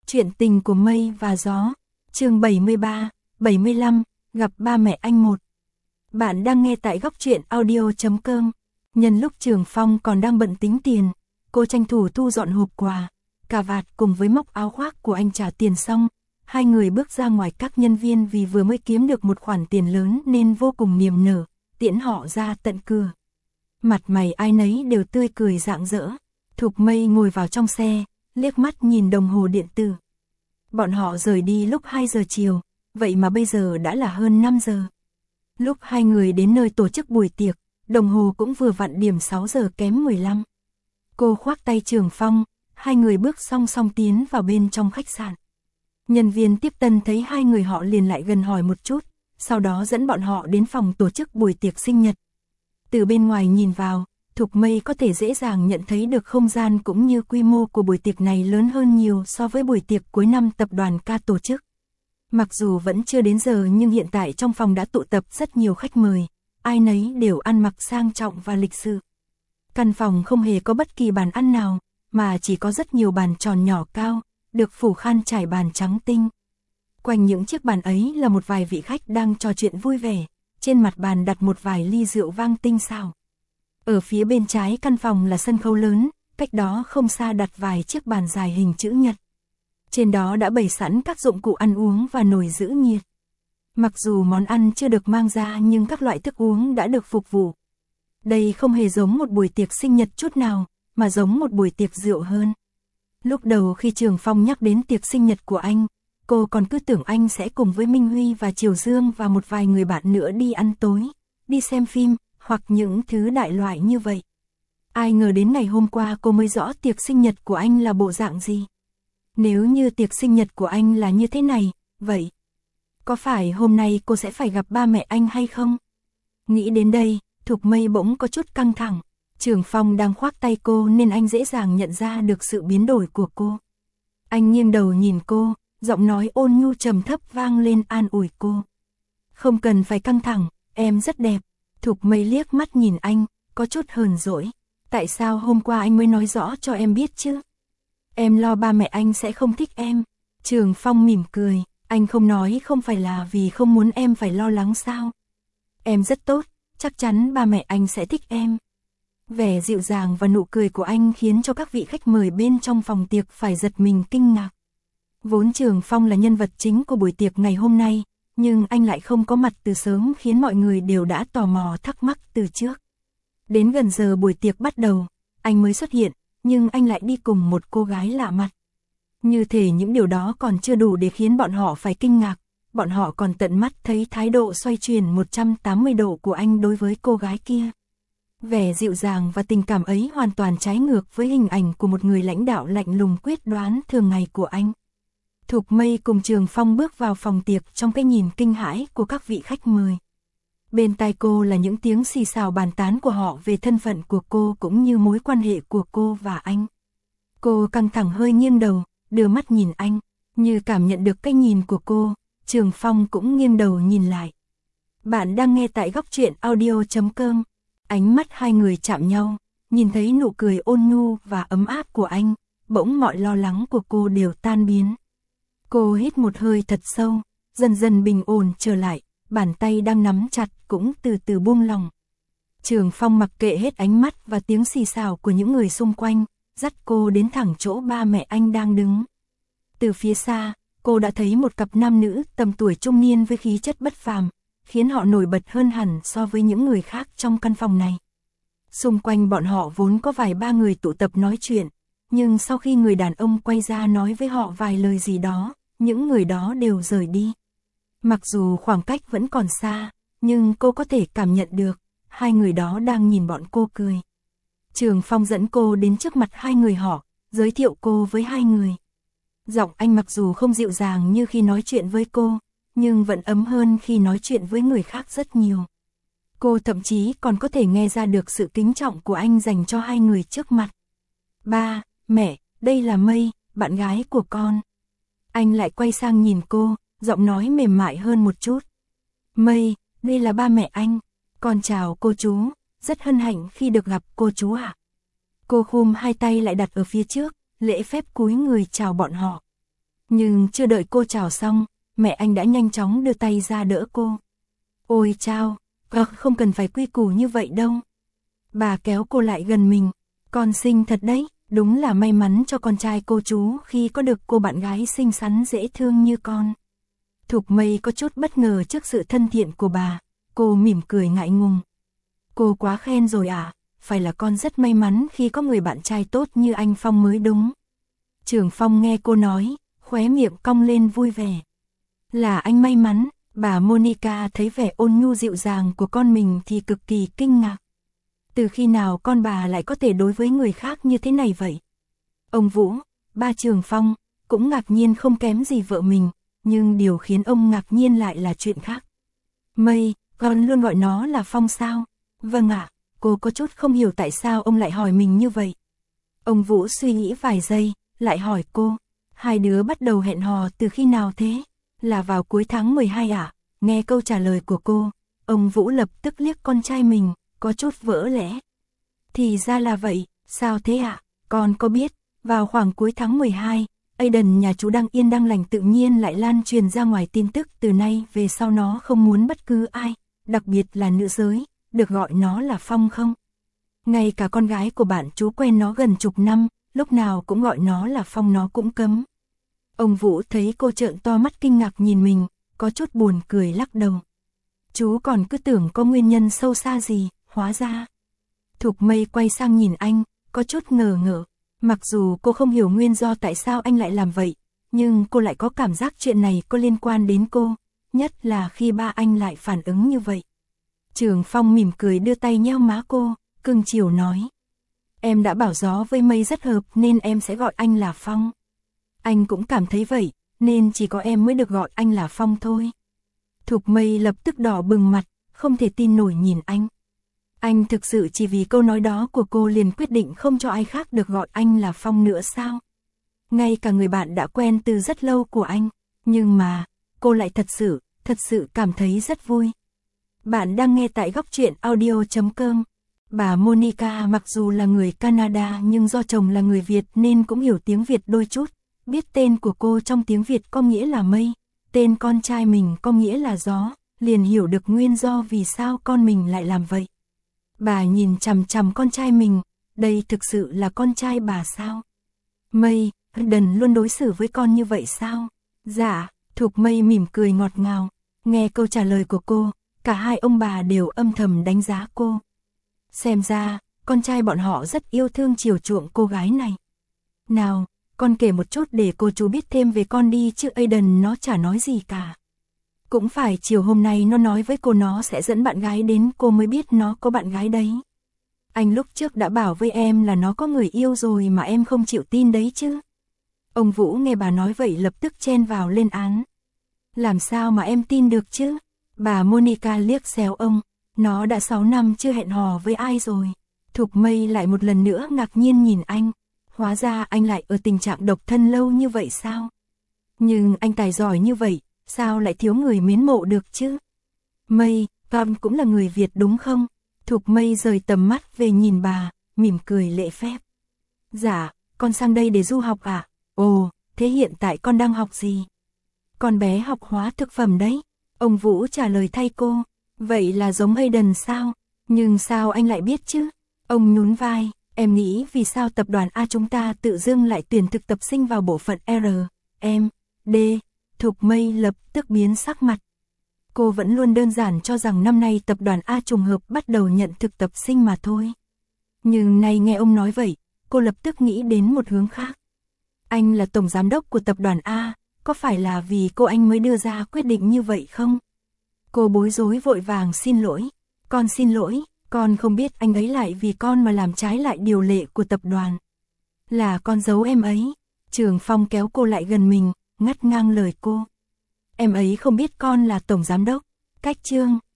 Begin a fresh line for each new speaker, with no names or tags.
Chuyện tình của mây và gió, chương 73, 75, gặp ba mẹ anh một. Bạn đang nghe tại góc truyện audio.com. Nhân lúc Trường Phong còn đang bận tính tiền, cô tranh thủ thu dọn hộp quà, cà vạt cùng với móc áo khoác của anh trả tiền xong. Hai người bước ra ngoài, các nhân viên vì vừa mới kiếm được một khoản tiền lớn nên vô cùng niềm nở, tiễn họ ra tận cửa. Mặt mày ai nấy đều tươi cười rạng rỡ. Thục Mây ngồi vào trong xe, liếc mắt nhìn đồng hồ điện tử. Bọn họ rời đi lúc 2 giờ chiều, vậy mà bây giờ đã là hơn 5 giờ. Lúc hai người đến nơi tổ chức buổi tiệc, đồng hồ cũng vừa vặn điểm 6 giờ kém 15. Cô khoác tay Trường Phong, hai người bước song song tiến vào bên trong khách sạn. Nhân viên tiếp tân thấy hai người họ liền lại gần hỏi một chút, sau đó dẫn bọn họ đến phòng tổ chức buổi tiệc sinh nhật. Từ bên ngoài nhìn vào, Thục Mây có thể dễ dàng nhận thấy được không gian cũng như quy mô của buổi tiệc này lớn hơn nhiều so với buổi tiệc cuối năm tập đoàn K tổ chức. Mặc dù vẫn chưa đến giờ nhưng hiện tại trong phòng đã tụ tập rất nhiều khách mời, ai nấy đều ăn mặc sang trọng và lịch sự. Căn phòng không hề có bất kỳ bàn ăn nào, mà chỉ có rất nhiều bàn tròn nhỏ cao, được phủ khăn trải bàn trắng tinh. Quanh những chiếc bàn ấy là một vài vị khách đang trò chuyện vui vẻ, trên mặt bàn đặt một vài ly rượu vang tinh xảo. Ở phía bên trái căn phòng là sân khấu lớn, cách đó không xa đặt vài chiếc bàn dài hình chữ nhật. Trên đó đã bày sẵn các dụng cụ ăn uống và nồi giữ nhiệt. Mặc dù món ăn chưa được mang ra nhưng các loại thức uống đã được phục vụ. Đây không hề giống một buổi tiệc sinh nhật chút nào, mà giống một buổi tiệc rượu hơn. Lúc đầu khi Trường Phong nhắc đến tiệc sinh nhật của anh, cô còn cứ tưởng anh sẽ cùng với Minh Huy và Triều Dương và một vài người bạn nữa đi ăn tối, đi xem phim, hoặc những thứ đại loại như vậy. Ai ngờ đến ngày hôm qua cô mới rõ tiệc sinh nhật của anh là bộ dạng gì. Nếu như tiệc sinh nhật của anh là như thế này, vậy có phải hôm nay cô sẽ phải gặp ba mẹ anh hay không? Nghĩ đến đây, Thục Mây bỗng có chút căng thẳng. Trường Phong đang khoác tay cô nên anh dễ dàng nhận ra được sự biến đổi của cô. Anh nghiêng đầu nhìn cô, giọng nói ôn nhu trầm thấp vang lên an ủi cô. Không cần phải căng thẳng, em rất đẹp. Thục Mây liếc mắt nhìn anh, có chút hờn dỗi. Tại sao hôm qua anh mới nói rõ cho em biết chứ? Em lo ba mẹ anh sẽ không thích em. Trường Phong mỉm cười, anh không nói không phải là vì không muốn em phải lo lắng sao? Em rất tốt, chắc chắn ba mẹ anh sẽ thích em. Vẻ dịu dàng và nụ cười của anh khiến cho các vị khách mời bên trong phòng tiệc phải giật mình kinh ngạc. Vốn Trường Phong là nhân vật chính của buổi tiệc ngày hôm nay, nhưng anh lại không có mặt từ sớm khiến mọi người đều đã tò mò thắc mắc từ trước. Đến gần giờ buổi tiệc bắt đầu, anh mới xuất hiện, nhưng anh lại đi cùng một cô gái lạ mặt. Như thể những điều đó còn chưa đủ để khiến bọn họ phải kinh ngạc, bọn họ còn tận mắt thấy thái độ xoay chuyển 180 độ của anh đối với cô gái kia. Vẻ dịu dàng và tình cảm ấy hoàn toàn trái ngược với hình ảnh của một người lãnh đạo lạnh lùng quyết đoán thường ngày của anh. Thục Mây cùng Trường Phong bước vào phòng tiệc trong cái nhìn kinh hãi của các vị khách mời. Bên tai cô là những tiếng xì xào bàn tán của họ về thân phận của cô cũng như mối quan hệ của cô và anh. Cô căng thẳng hơi nghiêng đầu, đưa mắt nhìn anh, như cảm nhận được cái nhìn của cô, Trường Phong cũng nghiêng đầu nhìn lại. Bạn đang nghe tại góc truyện audio.com. Ánh mắt hai người chạm nhau, nhìn thấy nụ cười ôn nhu và ấm áp của anh, bỗng mọi lo lắng của cô đều tan biến. Cô hít một hơi thật sâu, dần dần bình ổn trở lại, bàn tay đang nắm chặt cũng từ từ buông lỏng. Trường Phong mặc kệ hết ánh mắt và tiếng xì xào của những người xung quanh, dắt cô đến thẳng chỗ ba mẹ anh đang đứng. Từ phía xa, cô đã thấy một cặp nam nữ tầm tuổi trung niên với khí chất bất phàm, khiến họ nổi bật hơn hẳn so với những người khác trong căn phòng này. Xung quanh bọn họ vốn có vài ba người tụ tập nói chuyện, nhưng sau khi người đàn ông quay ra nói với họ vài lời gì đó, những người đó đều rời đi. Mặc dù khoảng cách vẫn còn xa, nhưng cô có thể cảm nhận được, hai người đó đang nhìn bọn cô cười. Trường Phong dẫn cô đến trước mặt hai người họ, giới thiệu cô với hai người. Giọng anh mặc dù không dịu dàng như khi nói chuyện với cô, nhưng vẫn ấm hơn khi nói chuyện với người khác rất nhiều. Cô thậm chí còn có thể nghe ra được sự kính trọng của anh dành cho hai người trước mặt. Ba, mẹ, đây là Mây, bạn gái của con. Anh lại quay sang nhìn cô, giọng nói mềm mại hơn một chút. Mây, đây là ba mẹ anh. Con chào cô chú, rất hân hạnh khi được gặp cô chú ạ. Cô khum hai tay lại đặt ở phía trước, lễ phép cúi người chào bọn họ. Nhưng chưa đợi cô chào xong, mẹ anh đã nhanh chóng đưa tay ra đỡ cô. Ôi chao, không cần phải quy củ như vậy đâu. Bà kéo cô lại gần mình. Con xinh thật đấy, đúng là may mắn cho con trai cô chú khi có được cô bạn gái xinh xắn dễ thương như con. Thục Mây có chút bất ngờ trước sự thân thiện của bà, cô mỉm cười ngại ngùng. Cô quá khen rồi à, phải là con rất may mắn khi có người bạn trai tốt như anh Phong mới đúng. Trường Phong nghe cô nói, khóe miệng cong lên vui vẻ. Là anh may mắn, bà Monica thấy vẻ ôn nhu dịu dàng của con mình thì cực kỳ kinh ngạc. Từ khi nào con bà lại có thể đối với người khác như thế này vậy? Ông Vũ, ba Trường Phong, cũng ngạc nhiên không kém gì vợ mình, nhưng điều khiến ông ngạc nhiên lại là chuyện khác. Mây, con luôn gọi nó là Phong sao? Vâng ạ, cô có chút không hiểu tại sao ông lại hỏi mình như vậy. Ông Vũ suy nghĩ vài giây, lại hỏi cô, hai đứa bắt đầu hẹn hò từ khi nào thế? Là vào cuối tháng 12 ạ? Nghe câu trả lời của cô, ông Vũ lập tức liếc con trai mình, có chút vỡ lẽ. Thì ra là vậy, sao thế ạ? Con có biết, vào khoảng cuối tháng 12, Aiden nhà chú đang yên đang lành tự nhiên lại lan truyền ra ngoài tin tức từ nay về sau nó không muốn bất cứ ai, đặc biệt là nữ giới, được gọi nó là Phong không? Ngay cả con gái của bạn chú quen nó gần chục năm, lúc nào cũng gọi nó là Phong nó cũng cấm. Ông Vũ thấy cô trợn to mắt kinh ngạc nhìn mình, có chút buồn cười lắc đầu. Chú còn cứ tưởng có nguyên nhân sâu xa gì, hóa ra. Thục Mây quay sang nhìn anh, có chút ngờ ngợ. Mặc dù cô không hiểu nguyên do tại sao anh lại làm vậy, nhưng cô lại có cảm giác chuyện này có liên quan đến cô, nhất là khi ba anh lại phản ứng như vậy. Trường Phong mỉm cười đưa tay nheo má cô, cưng chiều nói. Em đã bảo Gió với Mây rất hợp nên em sẽ gọi anh là Phong. Anh cũng cảm thấy vậy, nên chỉ có em mới được gọi anh là Phong thôi. Thục Mây lập tức đỏ bừng mặt, không thể tin nổi nhìn anh. Anh thực sự chỉ vì câu nói đó của cô liền quyết định không cho ai khác được gọi anh là Phong nữa sao? Ngay cả người bạn đã quen từ rất lâu của anh, nhưng mà, cô lại thật sự cảm thấy rất vui. Bạn đang nghe tại góc truyện audio.com. Bà Monica mặc dù là người Canada nhưng do chồng là người Việt nên cũng hiểu tiếng Việt đôi chút. Biết tên của cô trong tiếng Việt có nghĩa là Mây, tên con trai mình có nghĩa là Gió, liền hiểu được nguyên do vì sao con mình lại làm vậy. Bà nhìn chằm chằm con trai mình, đây thực sự là con trai bà sao? Mây, Aiden luôn đối xử với con như vậy sao? Dạ, Thục Mây mỉm cười ngọt ngào, nghe câu trả lời của cô, cả hai ông bà đều âm thầm đánh giá cô. Xem ra, con trai bọn họ rất yêu thương chiều chuộng cô gái này. Nào, con kể một chút để cô chú biết thêm về con đi chứ Aiden nó chả nói gì cả. Cũng phải chiều hôm nay nó nói với cô nó sẽ dẫn bạn gái đến cô mới biết nó có bạn gái đấy. Anh lúc trước đã bảo với em là nó có người yêu rồi mà em không chịu tin đấy chứ. Ông Vũ nghe bà nói vậy lập tức chen vào lên án. Làm sao mà em tin được chứ? Bà Monica liếc xéo ông, nó đã 6 năm chưa hẹn hò với ai rồi. Thục Mây lại một lần nữa ngạc nhiên nhìn anh. Hóa ra anh lại ở tình trạng độc thân lâu như vậy sao? Nhưng anh tài giỏi như vậy, sao lại thiếu người mến mộ được chứ? Mây, con cũng là người Việt đúng không? Thục Mây rời tầm mắt về nhìn bà, mỉm cười lễ phép. Dạ, con sang đây để du học à? Ồ, thế hiện tại con đang học gì? Con bé học hóa thực phẩm đấy. Ông Vũ trả lời thay cô. Vậy là giống Aiden sao? Nhưng sao anh lại biết chứ? Ông nhún vai. Em nghĩ vì sao tập đoàn A chúng ta tự dưng lại tuyển thực tập sinh vào bộ phận R, M, D. Thục Mây lập tức biến sắc mặt. Cô vẫn luôn đơn giản cho rằng năm nay tập đoàn A trùng hợp bắt đầu nhận thực tập sinh mà thôi. Nhưng nay nghe ông nói vậy, cô lập tức nghĩ đến một hướng khác. Anh là tổng giám đốc của tập đoàn A, có phải là vì cô anh mới đưa ra quyết định như vậy không? Cô bối rối vội vàng xin lỗi. Con xin lỗi, con không biết anh ấy lại vì con mà làm trái lại điều lệ của tập đoàn. Là con giấu em ấy. Trường Phong kéo cô lại gần mình, ngắt ngang lời cô. Em ấy không biết con là tổng giám đốc. Cách Trương,